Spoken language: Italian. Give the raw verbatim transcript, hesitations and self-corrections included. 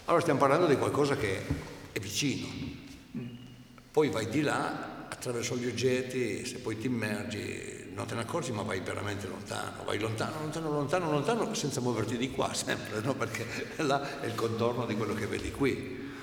Allora stiamo parlando di qualcosa che è vicino, poi vai di là attraverso gli oggetti, se poi ti immergi non te ne accorgi, ma vai veramente lontano, vai lontano, lontano, lontano, lontano, senza muoverti di qua sempre, no? Perché là è il contorno di quello che vedi qui.